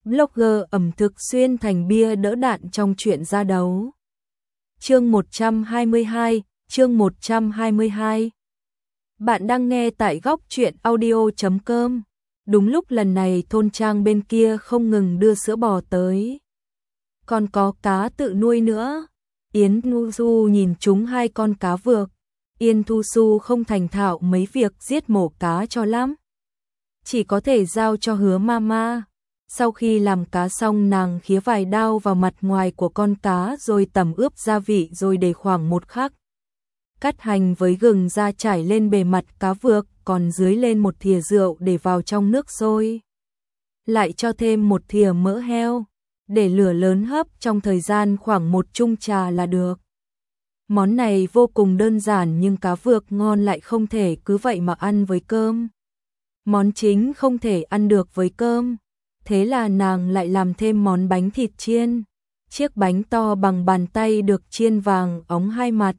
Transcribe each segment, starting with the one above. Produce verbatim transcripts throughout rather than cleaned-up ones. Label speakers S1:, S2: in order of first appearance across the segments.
S1: blogger ẩm thực xuyên thành bia đỡ đạn trong chuyện ra đấu. Chương một trăm hai mươi hai, chương một trăm hai mươi hai. Bạn đang nghe tại góc truyện audio chấm com. Đúng lúc lần này thôn trang bên kia không ngừng đưa sữa bò tới. Còn có cá tự nuôi nữa. Yến Thu Su nhìn chúng hai con cá vược. Yến Thu Su không thành thạo mấy việc giết mổ cá cho lắm. Chỉ có thể giao cho Hứa Mama. Sau khi làm cá xong nàng khía vài đao vào mặt ngoài của con cá rồi tẩm ướp gia vị rồi để khoảng một khắc. Cắt hành với gừng ra trải lên bề mặt cá vược, còn dưới lên một thìa rượu để vào trong nước sôi. Lại cho thêm một thìa mỡ heo, để lửa lớn hấp trong thời gian khoảng một chung trà là được. Món này vô cùng đơn giản nhưng cá vược ngon lại không thể cứ vậy mà ăn với cơm. Món chính không thể ăn được với cơm. Thế là nàng lại làm thêm món bánh thịt chiên. Chiếc bánh to bằng bàn tay được chiên vàng óng hai mặt.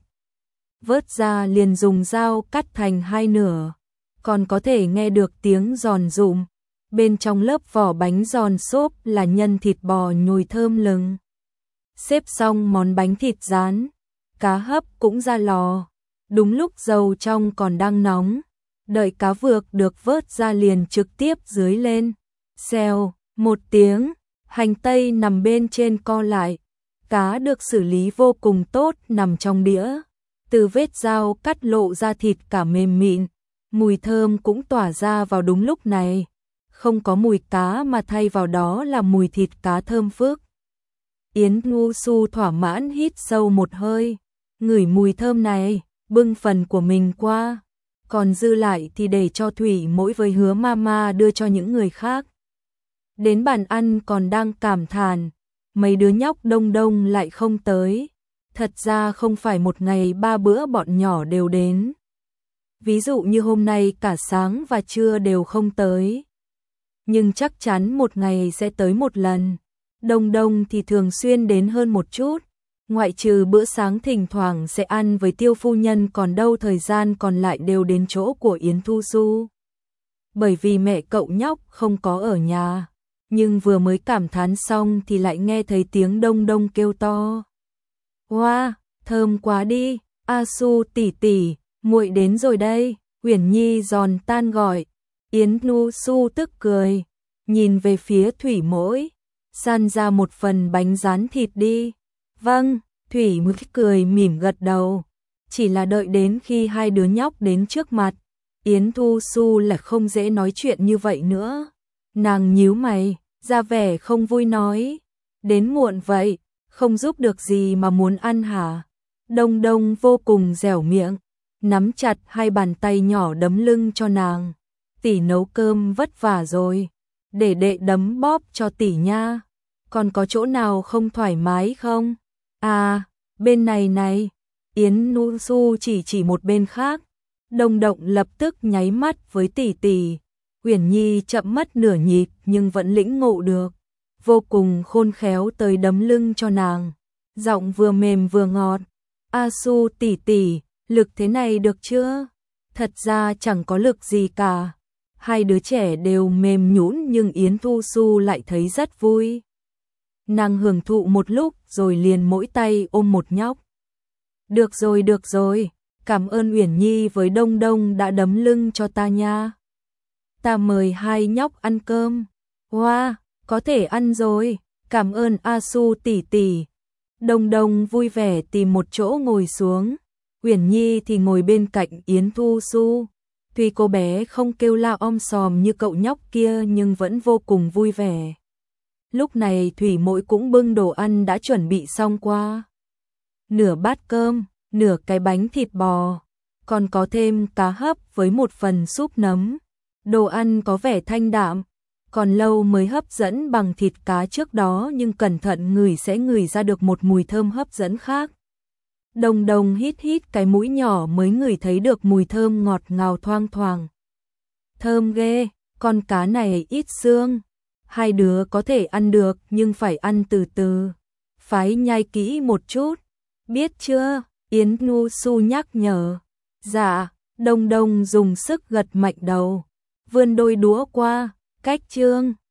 S1: Vớt ra liền dùng dao cắt thành hai nửa. Còn có thể nghe được tiếng giòn rụm. Bên trong lớp vỏ bánh giòn xốp là nhân thịt bò nhồi thơm lừng. Xếp xong món bánh thịt rán, cá hấp cũng ra lò. Đúng lúc dầu trong còn đang nóng. Đợi cá vược được vớt ra liền trực tiếp dưới lên. Xèo, một tiếng, hành tây nằm bên trên co lại. Cá được xử lý vô cùng tốt nằm trong đĩa. Từ vết dao cắt lộ ra thịt cả mềm mịn. Mùi thơm cũng tỏa ra vào đúng lúc này. Không có mùi cá mà thay vào đó là mùi thịt cá thơm phức. Yến Thu Su thỏa mãn hít sâu một hơi. Ngửi mùi thơm này, bưng phần của mình qua. Còn dư lại thì để cho Thủy Mỗi với Hứa Mama đưa cho những người khác. Đến bàn ăn còn đang cảm thán, mấy đứa nhóc đông đông lại không tới. Thật ra không phải một ngày ba bữa bọn nhỏ đều đến. Ví dụ như hôm nay cả sáng và trưa đều không tới. Nhưng chắc chắn một ngày sẽ tới một lần. Đông đông thì thường xuyên đến hơn một chút. Ngoại trừ bữa sáng thỉnh thoảng sẽ ăn với Tiêu phu nhân, còn đâu thời gian còn lại đều đến chỗ của Yến Thu Su. Bởi vì mẹ cậu nhóc không có ở nhà. Nhưng vừa mới cảm thán xong thì lại nghe thấy tiếng đông đông kêu to. Wow, thơm quá đi, A Su tỷ tỷ, muội đến rồi đây. Uyển Nhi giòn tan gọi. Yến Thu Su tức cười, nhìn về phía Thủy Mỗi, san ra một phần bánh rán thịt đi. Vâng, Thủy Mỗi cười mỉm gật đầu. Chỉ là đợi đến khi hai đứa nhóc đến trước mặt, Yến Thu Su là không dễ nói chuyện như vậy nữa. Nàng nhíu mày, ra vẻ không vui nói, đến muộn vậy, không giúp được gì mà muốn ăn hả? Đông đông vô cùng dẻo miệng, nắm chặt hai bàn tay nhỏ đấm lưng cho nàng. Tỷ nấu cơm vất vả rồi, để đệ đấm bóp cho tỷ nha. Còn có chỗ nào không thoải mái không? À, bên này này. Yến Thu Su chỉ chỉ một bên khác. Đông động lập tức nháy mắt với tỷ tỷ. Uyển Nhi chậm mất nửa nhịp nhưng vẫn lĩnh ngộ được. Vô cùng khôn khéo tới đấm lưng cho nàng. Giọng vừa mềm vừa ngọt. A Su tỷ tỷ, lực thế này được chưa? Thật ra chẳng có lực gì cả. Hai đứa trẻ đều mềm nhũn nhưng Yến Thu Su lại thấy rất vui. Nàng hưởng thụ một lúc rồi liền mỗi tay ôm một nhóc. Được rồi được rồi, cảm ơn Uyển Nhi với Đông Đông đã đấm lưng cho ta nha. Ta mời hai nhóc ăn cơm. Wow, có thể ăn rồi, cảm ơn A Su tỷ tỷ. Đông Đông vui vẻ tìm một chỗ ngồi xuống. Uyển Nhi thì ngồi bên cạnh Yến Thu Su. Tuy cô bé không kêu la om sòm như cậu nhóc kia nhưng vẫn vô cùng vui vẻ. Lúc này Thủy Mỗi cũng bưng đồ ăn đã chuẩn bị xong qua. Nửa bát cơm, nửa cái bánh thịt bò, còn có thêm cá hấp với một phần súp nấm. Đồ ăn có vẻ thanh đạm, còn lâu mới hấp dẫn bằng thịt cá trước đó nhưng cẩn thận ngửi sẽ ngửi ra được một mùi thơm hấp dẫn khác. Đồng đồng hít hít cái mũi nhỏ mới ngửi thấy được mùi thơm ngọt ngào thoang thoảng. Thơm ghê, con cá này ít xương. Hai đứa có thể ăn được nhưng phải ăn từ từ. Phải nhai kỹ một chút. Biết chưa? Yến Thu Su nhắc nhở. Dạ, Đông Đông dùng sức gật mạnh đầu. Vươn đôi đũa qua, cách chương.